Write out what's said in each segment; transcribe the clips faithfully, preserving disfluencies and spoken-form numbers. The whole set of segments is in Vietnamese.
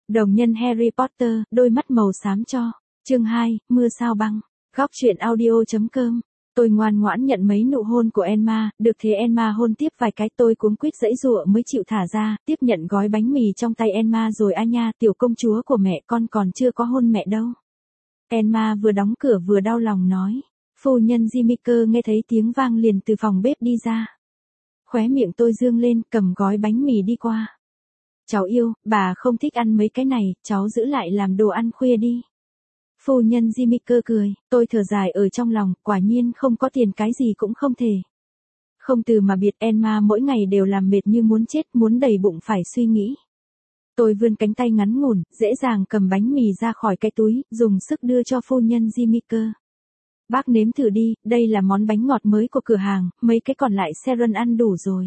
Đồng nhân Harry Potter, đôi mắt màu xám cho. Chương hai, mưa sao băng. Góc truyện audio.com. Tôi ngoan ngoãn nhận mấy nụ hôn của Emma, được thế Emma hôn tiếp vài cái, tôi cuống quýt giãy giụa mới chịu thả ra, tiếp nhận gói bánh mì trong tay Emma rồi a nha, tiểu công chúa của mẹ, con còn chưa có hôn mẹ đâu. Emma vừa đóng cửa vừa đau lòng nói. Phu nhân Jimiker nghe thấy tiếng vang liền từ phòng bếp đi ra. Khóe miệng tôi dương lên, cầm gói bánh mì đi qua. Cháu yêu, bà không thích ăn mấy cái này, cháu giữ lại làm đồ ăn khuya đi. Phu nhân Jimiker cười, tôi thở dài ở trong lòng, quả nhiên không có tiền cái gì cũng không thể. Không từ mà biệt, Emma mỗi ngày đều làm mệt như muốn chết, muốn đầy bụng phải suy nghĩ. Tôi vươn cánh tay ngắn ngủn, dễ dàng cầm bánh mì ra khỏi cái túi, dùng sức đưa cho phu nhân Jimiker. Bác nếm thử đi, đây là món bánh ngọt mới của cửa hàng, mấy cái còn lại Sharon ăn đủ rồi.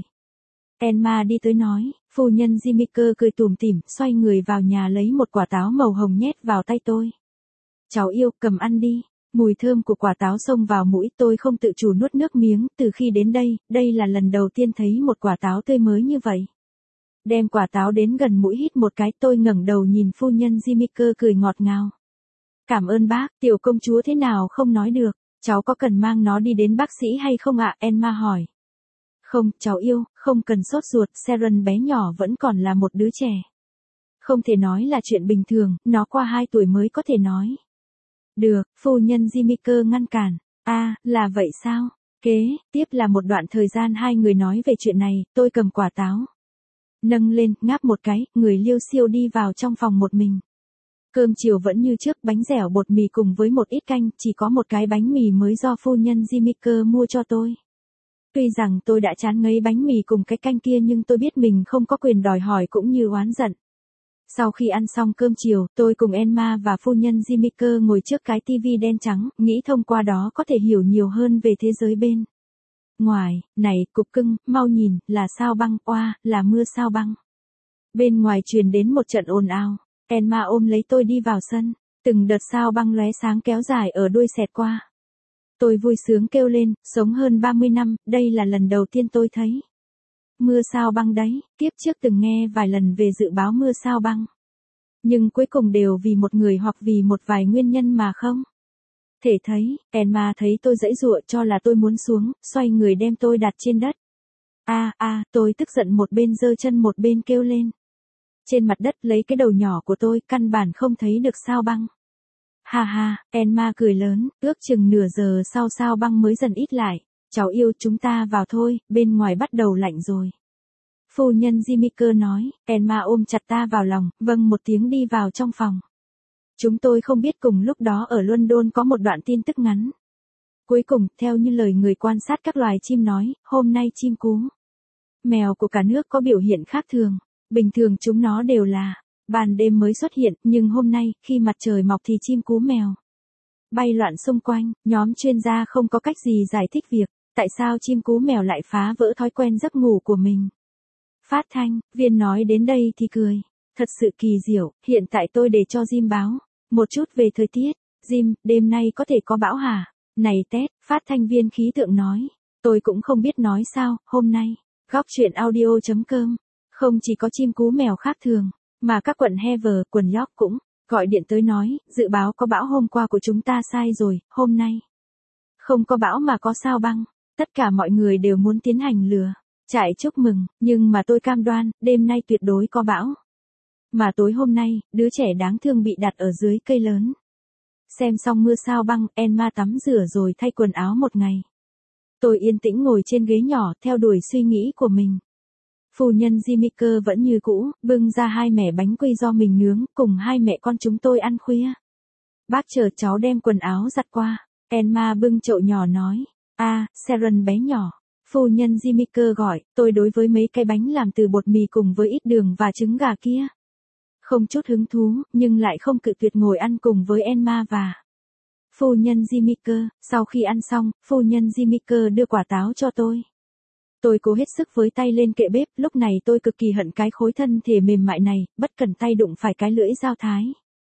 Emma đi tới nói, phu nhân Jimiker cười tủm tỉm, xoay người vào nhà lấy một quả táo màu hồng nhét vào tay tôi. Cháu yêu, cầm ăn đi. Mùi thơm của quả táo xông vào mũi, tôi không tự chủ nuốt nước miếng, từ khi đến đây, đây là lần đầu tiên thấy một quả táo tươi mới như vậy. Đem quả táo đến gần mũi hít một cái, tôi ngẩng đầu nhìn phu nhân Jimiker cười ngọt ngào. Cảm ơn bác, tiểu công chúa thế nào không nói được, cháu có cần mang nó đi đến bác sĩ hay không ạ? Emma hỏi. Không, cháu yêu, không cần sốt ruột, Sharon bé nhỏ vẫn còn là một đứa trẻ. Không thể nói là chuyện bình thường, nó qua hai tuổi mới có thể nói. Được, phu nhân Jimiker ngăn cản. A, à, là vậy sao? Kế, tiếp là một đoạn thời gian hai người nói về chuyện này, tôi cầm quả táo. Nâng lên, ngáp một cái, người liêu xiêu đi vào trong phòng một mình. Cơm chiều vẫn như trước, bánh dẻo bột mì cùng với một ít canh, chỉ có một cái bánh mì mới do phu nhân Jimiker mua cho tôi. Tuy rằng tôi đã chán ngấy bánh mì cùng cái canh kia nhưng tôi biết mình không có quyền đòi hỏi cũng như oán giận. Sau khi ăn xong cơm chiều, tôi cùng Emma và phu nhân Jimiker ngồi trước cái tivi đen trắng, nghĩ thông qua đó có thể hiểu nhiều hơn về thế giới bên ngoài. Này, cục cưng, mau nhìn, là sao băng, oa, là mưa sao băng. Bên ngoài truyền đến một trận ồn ào. Emma ôm lấy tôi đi vào sân, từng đợt sao băng lóe sáng kéo dài ở đuôi xẹt qua. Tôi vui sướng kêu lên, sống hơn ba mươi năm, đây là lần đầu tiên tôi thấy mưa sao băng đấy, tiếp trước từng nghe vài lần về dự báo mưa sao băng. Nhưng cuối cùng đều vì một người hoặc vì một vài nguyên nhân mà không thể thấy. Emma thấy tôi giãy giụa cho là tôi muốn xuống, xoay người đem tôi đặt trên đất. A a, à, tôi tức giận một bên giơ chân một bên kêu lên. Trên mặt đất lấy cái đầu nhỏ của tôi, căn bản không thấy được sao băng. Ha ha, Emma cười lớn, ước chừng nửa giờ sau sao băng mới dần ít lại. Cháu yêu, chúng ta vào thôi, bên ngoài bắt đầu lạnh rồi. Phu nhân Jimiker nói, Emma ôm chặt ta vào lòng, vâng một tiếng đi vào trong phòng. Chúng tôi không biết cùng lúc đó ở London có một đoạn tin tức ngắn. Cuối cùng, theo như lời người quan sát các loài chim nói, hôm nay chim cú mèo của cả nước có biểu hiện khác thường. Bình thường chúng nó đều là ban đêm mới xuất hiện, nhưng hôm nay, khi mặt trời mọc thì chim cú mèo bay loạn xung quanh. Nhóm chuyên gia không có cách gì giải thích việc tại sao chim cú mèo lại phá vỡ thói quen giấc ngủ của mình. Phát thanh viên nói đến đây thì cười. Thật sự kỳ diệu, hiện tại tôi để cho Jim báo một chút về thời tiết. Jim, đêm nay có thể có bão hả? Này Ted, phát thanh viên khí tượng nói. Tôi cũng không biết nói sao, hôm nay. Góc truyện audio.com. Không chỉ có chim cú mèo khác thường, mà các quận Hever, quận York cũng gọi điện tới nói, dự báo có bão hôm qua của chúng ta sai rồi, hôm nay không có bão mà có sao băng. Tất cả mọi người đều muốn tiến hành lừa chạy chúc mừng, nhưng mà tôi cam đoan, đêm nay tuyệt đối có bão. Mà tối hôm nay, đứa trẻ đáng thương bị đặt ở dưới cây lớn. Xem xong mưa sao băng, Emma tắm rửa rồi thay quần áo một ngày. Tôi yên tĩnh ngồi trên ghế nhỏ, theo đuổi suy nghĩ của mình. Phu nhân Jimiker vẫn như cũ, bưng ra hai mẻ bánh quy do mình nướng, cùng hai mẹ con chúng tôi ăn khuya. Bác chờ cháu đem quần áo giặt qua. Emma bưng chậu nhỏ nói. A, à, Sharon bé nhỏ. Phu nhân Jimiker gọi, tôi đối với mấy cái bánh làm từ bột mì cùng với ít đường và trứng gà kia không chút hứng thú, nhưng lại không cự tuyệt ngồi ăn cùng với Emma và phu nhân Jimiker. Sau khi ăn xong, phu nhân Jimiker đưa quả táo cho tôi. Tôi cố hết sức với tay lên kệ bếp, lúc này tôi cực kỳ hận cái khối thân thể mềm mại này, bất cẩn tay đụng phải cái lưỡi dao thái.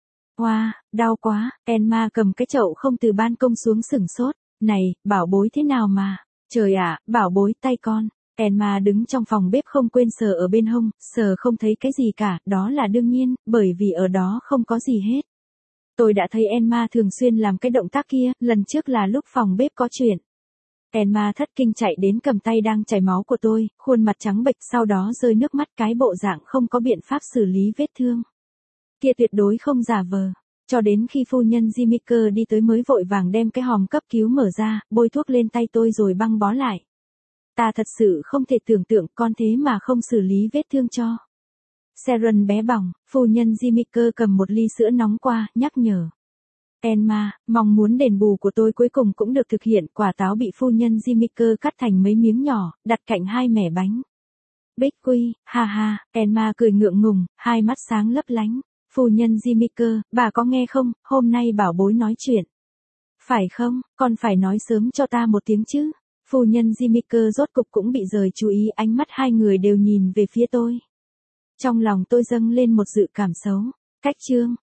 Wow, đau quá. Emma cầm cái chậu không từ ban công xuống sửng sốt. Này, bảo bối thế nào mà? Trời ạ, bảo bối tay con. Emma đứng trong phòng bếp không quên sờ ở bên hông, sờ không thấy cái gì cả, đó là đương nhiên, bởi vì ở đó không có gì hết. Tôi đã thấy Emma thường xuyên làm cái động tác kia, lần trước là lúc phòng bếp có chuyện. Emma thất kinh chạy đến cầm tay đang chảy máu của tôi, khuôn mặt trắng bệch, sau đó rơi nước mắt, cái bộ dạng không có biện pháp xử lý vết thương. Kia tuyệt đối không giả vờ. Cho đến khi phu nhân Jimiker đi tới mới vội vàng đem cái hòm cấp cứu mở ra, bôi thuốc lên tay tôi rồi băng bó lại. Ta thật sự không thể tưởng tượng con thế mà không xử lý vết thương cho. Sharon bé bỏng, phu nhân Jimiker cầm một ly sữa nóng qua, nhắc nhở. Emma, mong muốn đền bù của tôi cuối cùng cũng được thực hiện, quả táo bị phu nhân Jimiker cắt thành mấy miếng nhỏ, đặt cạnh hai mẻ bánh. Bích quy, ha ha, Emma cười ngượng ngùng, hai mắt sáng lấp lánh. Phu nhân Jimiker, bà có nghe không, hôm nay bảo bối nói chuyện. Phải không, con phải nói sớm cho ta một tiếng chứ. Phu nhân Jimiker rốt cục cũng bị rời chú ý, ánh mắt hai người đều nhìn về phía tôi. Trong lòng tôi dâng lên một dự cảm xấu. Cách chương,